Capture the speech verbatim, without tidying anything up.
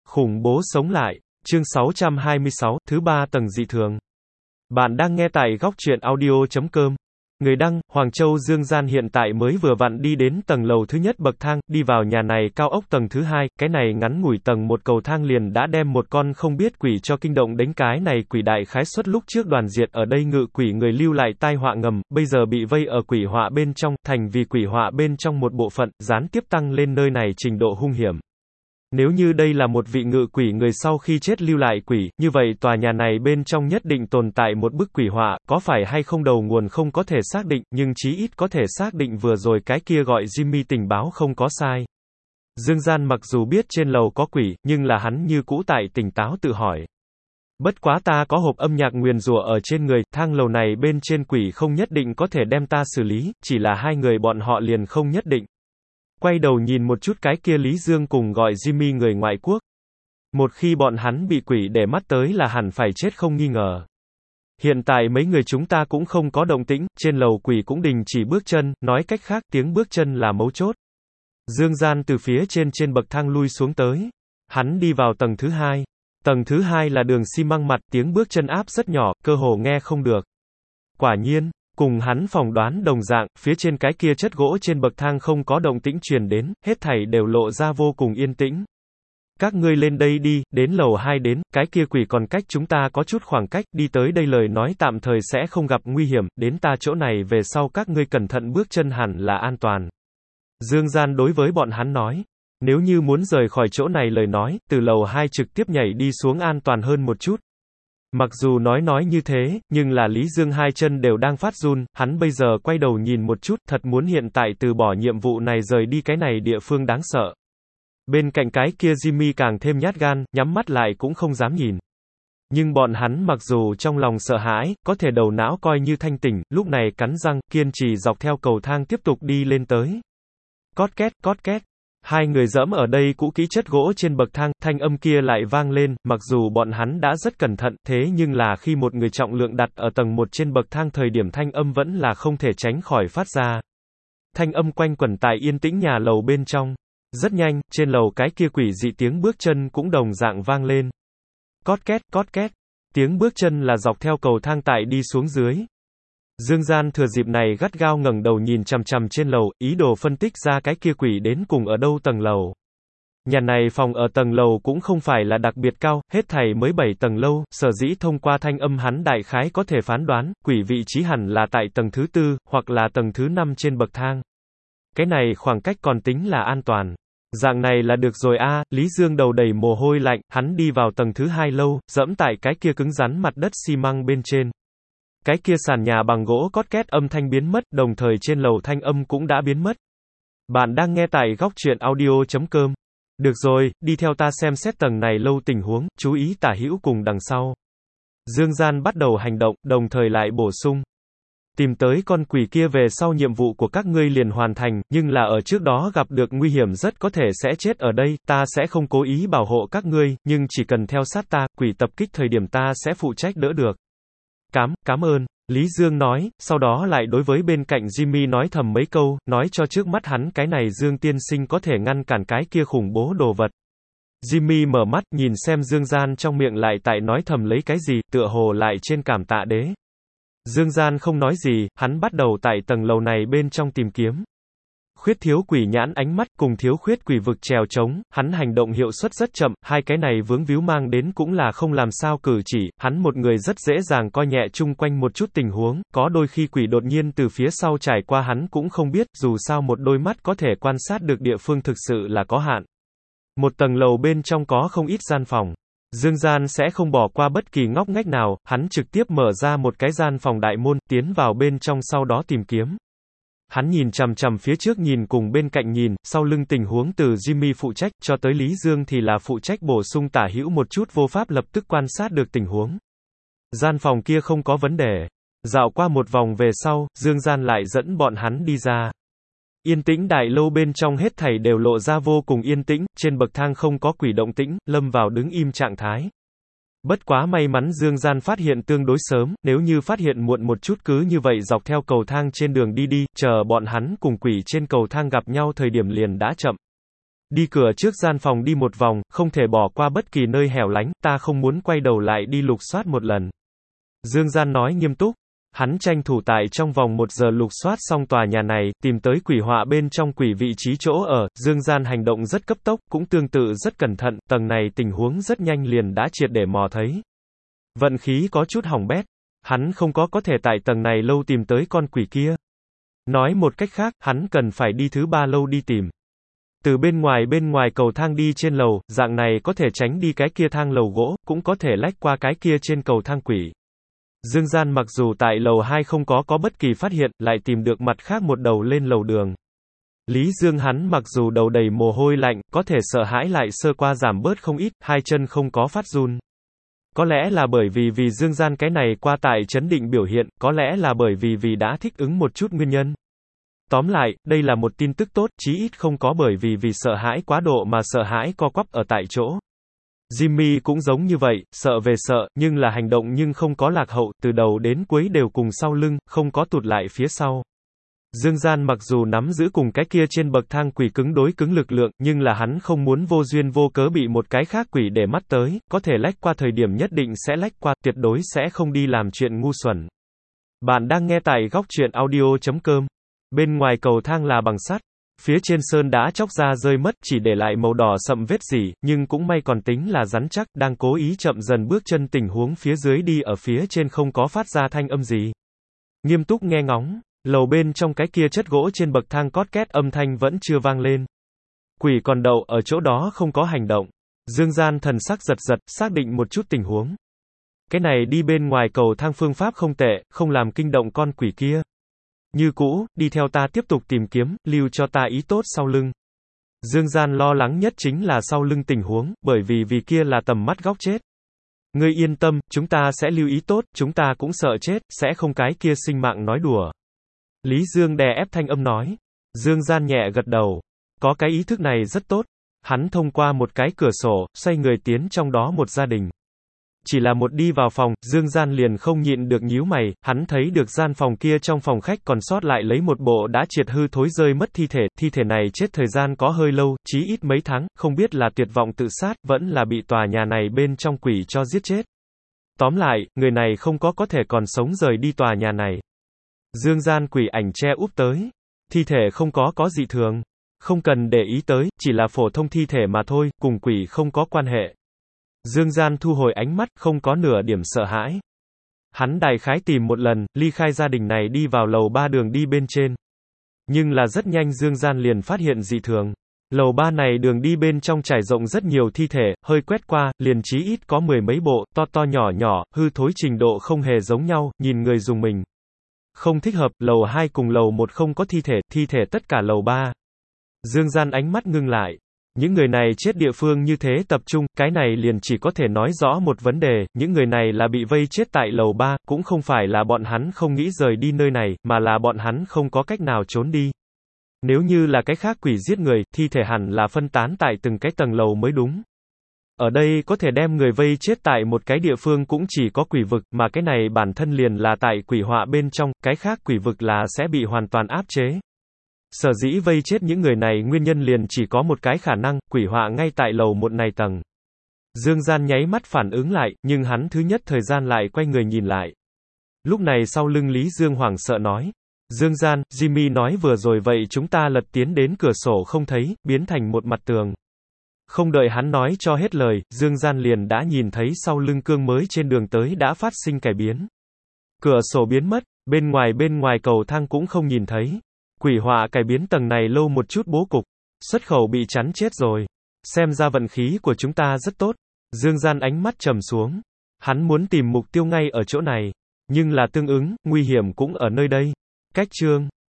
Khủng bố sống lại. Chương sáu trăm hai mươi sáu, thứ ba tầng dị thường. Bạn đang nghe tại góc truyện audio chấm com. Người đăng, Hoàng Châu Dương Gian hiện tại mới vừa vặn đi đến tầng lầu thứ nhất bậc thang, đi vào nhà này cao ốc tầng thứ hai, cái này ngắn ngủi tầng một cầu thang liền đã đem một con không biết quỷ cho kinh động đến, cái này quỷ đại khái suất lúc trước đoàn diệt ở đây ngự quỷ người lưu lại tai họa ngầm, bây giờ bị vây ở quỷ họa bên trong, thành vì quỷ họa bên trong một bộ phận, gián tiếp tăng lên nơi này trình độ hung hiểm. Nếu như đây là một vị ngự quỷ người sau khi chết lưu lại quỷ, như vậy tòa nhà này bên trong nhất định tồn tại một bức quỷ họa, có phải hay không đầu nguồn không có thể xác định, nhưng chí ít có thể xác định vừa rồi cái kia gọi Jimmy tình báo không có sai. Dương Gian mặc dù biết trên lầu có quỷ, nhưng là hắn như cũ tại tỉnh táo tự hỏi. Bất quá ta có hộp âm nhạc nguyền rủa ở trên người, thang lầu này bên trên quỷ không nhất định có thể đem ta xử lý, chỉ là hai người bọn họ liền không nhất định. Quay đầu nhìn một chút cái kia Lý Dương cùng gọi Jimmy người ngoại quốc. Một khi bọn hắn bị quỷ để mắt tới là hẳn phải chết không nghi ngờ. Hiện tại mấy người chúng ta cũng không có động tĩnh, trên lầu quỷ cũng đình chỉ bước chân, nói cách khác tiếng bước chân là mấu chốt. Dương Gian từ phía trên trên bậc thang lui xuống tới. Hắn đi vào tầng thứ hai. Tầng thứ hai là đường xi măng mặt, tiếng bước chân áp rất nhỏ, cơ hồ nghe không được. Quả nhiên. Cùng hắn phỏng đoán đồng dạng, phía trên cái kia chất gỗ trên bậc thang không có động tĩnh truyền đến, hết thảy đều lộ ra vô cùng yên tĩnh. Các ngươi lên đây đi, đến lầu hai đến, cái kia quỷ còn cách chúng ta có chút khoảng cách, đi tới đây lời nói tạm thời sẽ không gặp nguy hiểm, đến ta chỗ này về sau các ngươi cẩn thận bước chân hẳn là an toàn. Dương Gian đối với bọn hắn nói, nếu như muốn rời khỏi chỗ này lời nói, từ lầu hai trực tiếp nhảy đi xuống an toàn hơn một chút. Mặc dù nói nói như thế, nhưng là Lý Dương hai chân đều đang phát run, hắn bây giờ quay đầu nhìn một chút, thật muốn hiện tại từ bỏ nhiệm vụ này rời đi cái này địa phương đáng sợ. Bên cạnh cái kia Jimmy càng thêm nhát gan, nhắm mắt lại cũng không dám nhìn. Nhưng bọn hắn mặc dù trong lòng sợ hãi, có thể đầu não coi như thanh tỉnh, lúc này cắn răng, kiên trì dọc theo cầu thang tiếp tục đi lên tới. Cót két, cót két. Hai người dẫm ở đây cũ kỹ chất gỗ trên bậc thang, thanh âm kia lại vang lên, mặc dù bọn hắn đã rất cẩn thận, thế nhưng là khi một người trọng lượng đặt ở tầng một trên bậc thang thời điểm thanh âm vẫn là không thể tránh khỏi phát ra. Thanh âm quanh quẩn tại yên tĩnh nhà lầu bên trong. Rất nhanh, trên lầu cái kia quỷ dị tiếng bước chân cũng đồng dạng vang lên. Cót két, cót két. Tiếng bước chân là dọc theo cầu thang tại đi xuống dưới. Dương Gian thừa dịp này gắt gao ngẩng đầu nhìn chằm chằm trên lầu, ý đồ phân tích ra cái kia quỷ đến cùng ở đâu tầng lầu. Nhà này phòng ở tầng lầu cũng không phải là đặc biệt cao, hết thảy mới bảy tầng lâu, sở dĩ thông qua thanh âm hắn đại khái có thể phán đoán, quỷ vị trí hẳn là tại tầng thứ tư, hoặc là tầng thứ năm trên bậc thang. Cái này khoảng cách còn tính là an toàn. Dạng này là được rồi a. Lý Dương đầu đầy mồ hôi lạnh, hắn đi vào tầng thứ hai lâu, dẫm tại cái kia cứng rắn mặt đất xi măng bên trên. Cái kia sàn nhà bằng gỗ cót két âm thanh biến mất, đồng thời trên lầu thanh âm cũng đã biến mất. Bạn đang nghe tại góc truyện audio chấm com. Được rồi, đi theo ta xem xét tầng này lâu tình huống, chú ý tả hữu cùng đằng sau. Dương Gian bắt đầu hành động, đồng thời lại bổ sung. Tìm tới con quỷ kia về sau nhiệm vụ của các ngươi liền hoàn thành, nhưng là ở trước đó gặp được nguy hiểm rất có thể sẽ chết ở đây, ta sẽ không cố ý bảo hộ các ngươi, nhưng chỉ cần theo sát ta, quỷ tập kích thời điểm ta sẽ phụ trách đỡ được. Cám, cám ơn, Lý Dương nói, sau đó lại đối với bên cạnh Jimmy nói thầm mấy câu, nói cho trước mắt hắn cái này Dương tiên sinh có thể ngăn cản cái kia khủng bố đồ vật. Jimmy mở mắt, nhìn xem Dương Gian trong miệng lại tại nói thầm lấy cái gì, tựa hồ lại trên cảm tạ đế. Dương Gian không nói gì, hắn bắt đầu tại tầng lầu này bên trong tìm kiếm. Khuyết thiếu quỷ nhãn ánh mắt cùng thiếu khuyết quỷ vực trèo trống, hắn hành động hiệu suất rất chậm, hai cái này vướng víu mang đến cũng là không làm sao cử chỉ, hắn một người rất dễ dàng coi nhẹ chung quanh một chút tình huống, có đôi khi quỷ đột nhiên từ phía sau trải qua hắn cũng không biết, dù sao một đôi mắt có thể quan sát được địa phương thực sự là có hạn. Một tầng lầu bên trong có không ít gian phòng. Dương Gian sẽ không bỏ qua bất kỳ ngóc ngách nào, hắn trực tiếp mở ra một cái gian phòng đại môn, tiến vào bên trong sau đó tìm kiếm. Hắn nhìn chằm chằm phía trước nhìn cùng bên cạnh nhìn, sau lưng tình huống từ Jimmy phụ trách, cho tới Lý Dương thì là phụ trách bổ sung tả hữu một chút vô pháp lập tức quan sát được tình huống. Gian phòng kia không có vấn đề. Dạo qua một vòng về sau, Dương Gian lại dẫn bọn hắn đi ra. Yên tĩnh đại lâu bên trong hết thảy đều lộ ra vô cùng yên tĩnh, trên bậc thang không có quỷ động tĩnh, lâm vào đứng im trạng thái. Bất quá may mắn Dương Gian phát hiện tương đối sớm, nếu như phát hiện muộn một chút cứ như vậy dọc theo cầu thang trên đường đi đi, chờ bọn hắn cùng quỷ trên cầu thang gặp nhau thời điểm liền đã chậm. Đi cửa trước gian phòng đi một vòng, không thể bỏ qua bất kỳ nơi hẻo lánh, ta không muốn quay đầu lại đi lục soát một lần. Dương Gian nói nghiêm túc. Hắn tranh thủ tại trong vòng một giờ lục soát xong tòa nhà này, tìm tới quỷ họa bên trong quỷ vị trí chỗ ở. Dương Gian hành động rất cấp tốc, cũng tương tự rất cẩn thận, tầng này tình huống rất nhanh liền đã triệt để mò thấy. Vận khí có chút hỏng bét. Hắn không có có thể tại tầng này lâu tìm tới con quỷ kia. Nói một cách khác, hắn cần phải đi thứ ba lâu đi tìm. Từ bên ngoài bên ngoài cầu thang đi trên lầu, dạng này có thể tránh đi cái kia thang lầu gỗ, cũng có thể lách qua cái kia trên cầu thang quỷ. Dương Gian mặc dù tại lầu hai không có có bất kỳ phát hiện, lại tìm được mặt khác một đầu lên lầu đường. Lý Dương hắn mặc dù đầu đầy mồ hôi lạnh, có thể sợ hãi lại sơ qua giảm bớt không ít, hai chân không có phát run. Có lẽ là bởi vì vì Dương Gian cái này qua tại chấn định biểu hiện, có lẽ là bởi vì vì đã thích ứng một chút nguyên nhân. Tóm lại, đây là một tin tức tốt, chí ít không có bởi vì vì sợ hãi quá độ mà sợ hãi co quắp ở tại chỗ. Jimmy cũng giống như vậy, sợ về sợ, nhưng là hành động nhưng không có lạc hậu, từ đầu đến cuối đều cùng sau lưng, không có tụt lại phía sau. Dương Gian mặc dù nắm giữ cùng cái kia trên bậc thang quỷ cứng đối cứng lực lượng, nhưng là hắn không muốn vô duyên vô cớ bị một cái khác quỷ để mắt tới, có thể lách qua thời điểm nhất định sẽ lách qua, tuyệt đối sẽ không đi làm chuyện ngu xuẩn. Bạn đang nghe tại góc truyện audio chấm com. Bên ngoài cầu thang là bằng sắt. Phía trên sơn đã chóc ra rơi mất, chỉ để lại màu đỏ sậm vết rỉ, nhưng cũng may còn tính là rắn chắc, đang cố ý chậm dần bước chân tình huống phía dưới đi ở phía trên không có phát ra thanh âm gì. Nghiêm túc nghe ngóng, lầu bên trong cái kia chất gỗ trên bậc thang cót két âm thanh vẫn chưa vang lên. Quỷ còn đậu ở chỗ đó không có hành động. Dương Gian thần sắc giật giật, xác định một chút tình huống. Cái này đi bên ngoài cầu thang phương pháp không tệ, không làm kinh động con quỷ kia. Như cũ, đi theo ta tiếp tục tìm kiếm, lưu cho ta ý tốt sau lưng. Dương Gian lo lắng nhất chính là sau lưng tình huống, bởi vì vì kia là tầm mắt góc chết. Ngươi yên tâm, chúng ta sẽ lưu ý tốt, chúng ta cũng sợ chết, sẽ không cái kia sinh mạng nói đùa. Lý Dương đè ép thanh âm nói. Dương Gian nhẹ gật đầu. Có cái ý thức này rất tốt. Hắn thông qua một cái cửa sổ, xoay người tiến trong đó một gia đình. Chỉ là một đi vào phòng, Dương Gian liền không nhịn được nhíu mày, hắn thấy được gian phòng kia trong phòng khách còn sót lại lấy một bộ đã triệt hư thối rơi mất thi thể, thi thể này chết thời gian có hơi lâu, chí ít mấy tháng, không biết là tuyệt vọng tự sát, vẫn là bị tòa nhà này bên trong quỷ cho giết chết. Tóm lại, người này không có có thể còn sống rời đi tòa nhà này. Dương Gian quỷ ảnh che úp tới. Thi thể không có có dị thường. Không cần để ý tới, chỉ là phổ thông thi thể mà thôi, cùng quỷ không có quan hệ. Dương Gian thu hồi ánh mắt, không có nửa điểm sợ hãi. Hắn đại khái tìm một lần, ly khai gia đình này đi vào lầu ba đường đi bên trên. Nhưng là rất nhanh Dương Gian liền phát hiện dị thường. Lầu ba này đường đi bên trong trải rộng rất nhiều thi thể, hơi quét qua, liền chí ít có mười mấy bộ, to to nhỏ nhỏ, hư thối trình độ không hề giống nhau, nhìn người dùng mình. Không thích hợp, lầu hai cùng lầu một không có thi thể, thi thể tất cả lầu ba. Dương Gian ánh mắt ngưng lại. Những người này chết địa phương như thế tập trung, cái này liền chỉ có thể nói rõ một vấn đề, những người này là bị vây chết tại lầu ba, cũng không phải là bọn hắn không nghĩ rời đi nơi này, mà là bọn hắn không có cách nào trốn đi. Nếu như là cái khác quỷ giết người, thi thể hẳn là phân tán tại từng cái tầng lầu mới đúng. Ở đây có thể đem người vây chết tại một cái địa phương cũng chỉ có quỷ vực, mà cái này bản thân liền là tại quỷ họa bên trong, cái khác quỷ vực là sẽ bị hoàn toàn áp chế. Sở dĩ vây chết những người này nguyên nhân liền chỉ có một cái khả năng, quỷ họa ngay tại lầu một này tầng. Dương Gian nháy mắt phản ứng lại, nhưng hắn thứ nhất thời gian lại quay người nhìn lại. Lúc này sau lưng Lý Dương hoảng sợ nói. Dương Gian, Jimmy nói vừa rồi vậy chúng ta lật tiến đến cửa sổ không thấy, biến thành một mặt tường. Không đợi hắn nói cho hết lời, Dương Gian liền đã nhìn thấy sau lưng cương mới trên đường tới đã phát sinh cải biến. Cửa sổ biến mất, bên ngoài bên ngoài cầu thang cũng không nhìn thấy. Quỷ họa cải biến tầng này lâu một chút bố cục. Xuất khẩu bị chắn chết rồi. Xem ra vận khí của chúng ta rất tốt. Dương Gian ánh mắt trầm xuống. Hắn muốn tìm mục tiêu ngay ở chỗ này. Nhưng là tương ứng, nguy hiểm cũng ở nơi đây. Cách chương